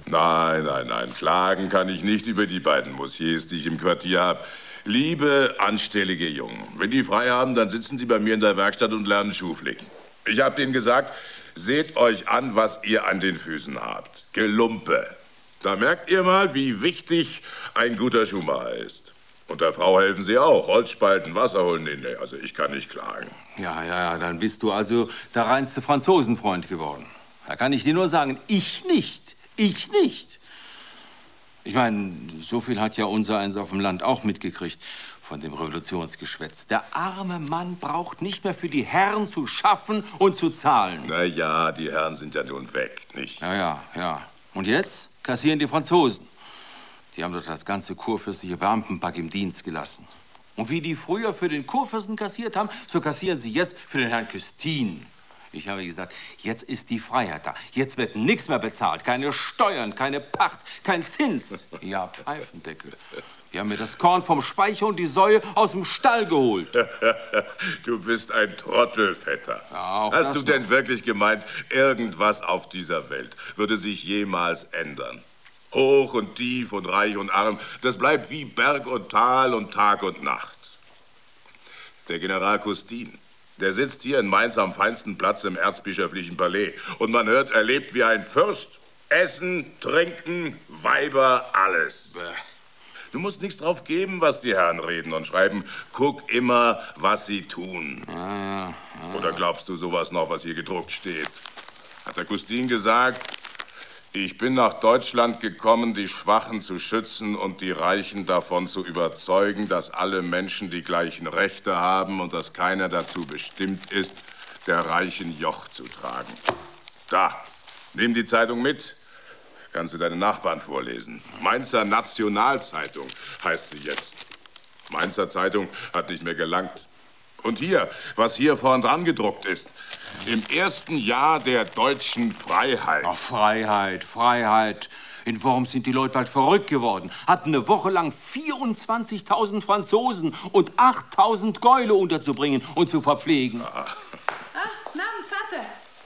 Nein, nein, nein. Klagen kann ich nicht über die beiden Moussiers, die ich im Quartier habe. Liebe, anstellige Jungen, wenn die frei haben, dann sitzen die bei mir in der Werkstatt und lernen Schuhflicken. Ich habe denen gesagt, seht euch an, was ihr an den Füßen habt. Gelumpe. Da merkt ihr mal, wie wichtig ein guter Schuhmacher ist. Und der Frau helfen sie auch. Holzspalten, Wasser holen. Nee, also ich kann nicht klagen. Ja, dann bist du also der reinste Franzosenfreund geworden. Da kann ich dir nur sagen, ich nicht. Ich nicht. Ich meine, so viel hat ja unser Eins auf dem Land auch mitgekriegt von dem Revolutionsgeschwätz. Der arme Mann braucht nicht mehr für die Herren zu schaffen und zu zahlen. Na ja, die Herren sind ja nun weg, nicht? Ja. Und jetzt kassieren die Franzosen. Die haben doch das ganze kurfürstliche Beamtenpack im Dienst gelassen. Und wie die früher für den Kurfürsten kassiert haben, so kassieren sie jetzt für den Herrn Küstin. Ich habe gesagt, jetzt ist die Freiheit da. Jetzt wird nichts mehr bezahlt. Keine Steuern, keine Pacht, kein Zins. Ja, Pfeifendeckel. Die haben mir das Korn vom Speicher und die Säue aus dem Stall geholt. Du bist ein Trottel, Vetter. Ja, hast du denn wirklich gemeint, irgendwas auf dieser Welt würde sich jemals ändern? Hoch und tief und reich und arm, das bleibt wie Berg und Tal und Tag und Nacht. Der General Custine, der sitzt hier in Mainz am feinsten Platz im erzbischöflichen Palais. Und man hört, er lebt wie ein Fürst. Essen, Trinken, Weiber, alles. Du musst nichts drauf geben, was die Herren reden und schreiben. Guck immer, was sie tun. Oder glaubst du sowas noch, was hier gedruckt steht? Hat der Custine gesagt, ich bin nach Deutschland gekommen, die Schwachen zu schützen und die Reichen davon zu überzeugen, dass alle Menschen die gleichen Rechte haben und dass keiner dazu bestimmt ist, der Reichen Joch zu tragen. Da, nimm die Zeitung mit. Kannst du deinen Nachbarn vorlesen. Mainzer Nationalzeitung heißt sie jetzt. Mainzer Zeitung hat nicht mehr gelangt. Und hier, was hier vorn dran gedruckt ist. Im ersten Jahr der deutschen Freiheit. Ach, Freiheit. In Worms sind die Leute bald verrückt geworden. Hatten eine Woche lang 24.000 Franzosen und 8.000 Gäule unterzubringen und zu verpflegen. Namen, Vater.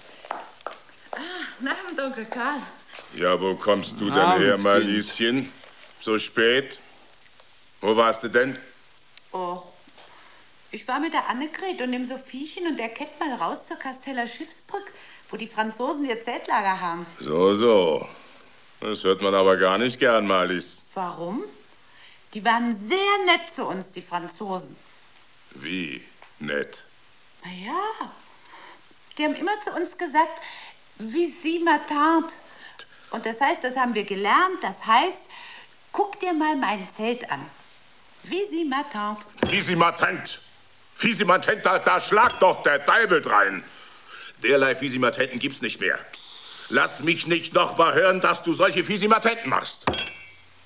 Namen, Onkel Karl. Ja, wo kommst du denn her, Marlieschen? So spät? Wo warst du denn? Och, ich war mit der Annegret und dem Sophiechen und der Kett mal raus zur Kasteller Schiffsbrück, wo die Franzosen ihr Zeltlager haben. So. Das hört man aber gar nicht gern, Marlies. Warum? Die waren sehr nett zu uns, die Franzosen. Wie nett? Na ja, die haben immer zu uns gesagt, wie sie m'attend. Und das heißt, das haben wir gelernt, das heißt, guck dir mal mein Zelt an. Wie sie m'attend. Wie sie m'attend. Da schlag doch der Deibelt rein. Derlei Fisimatenten gibt's nicht mehr. Lass mich nicht noch mal hören, dass du solche Fisimatenten machst.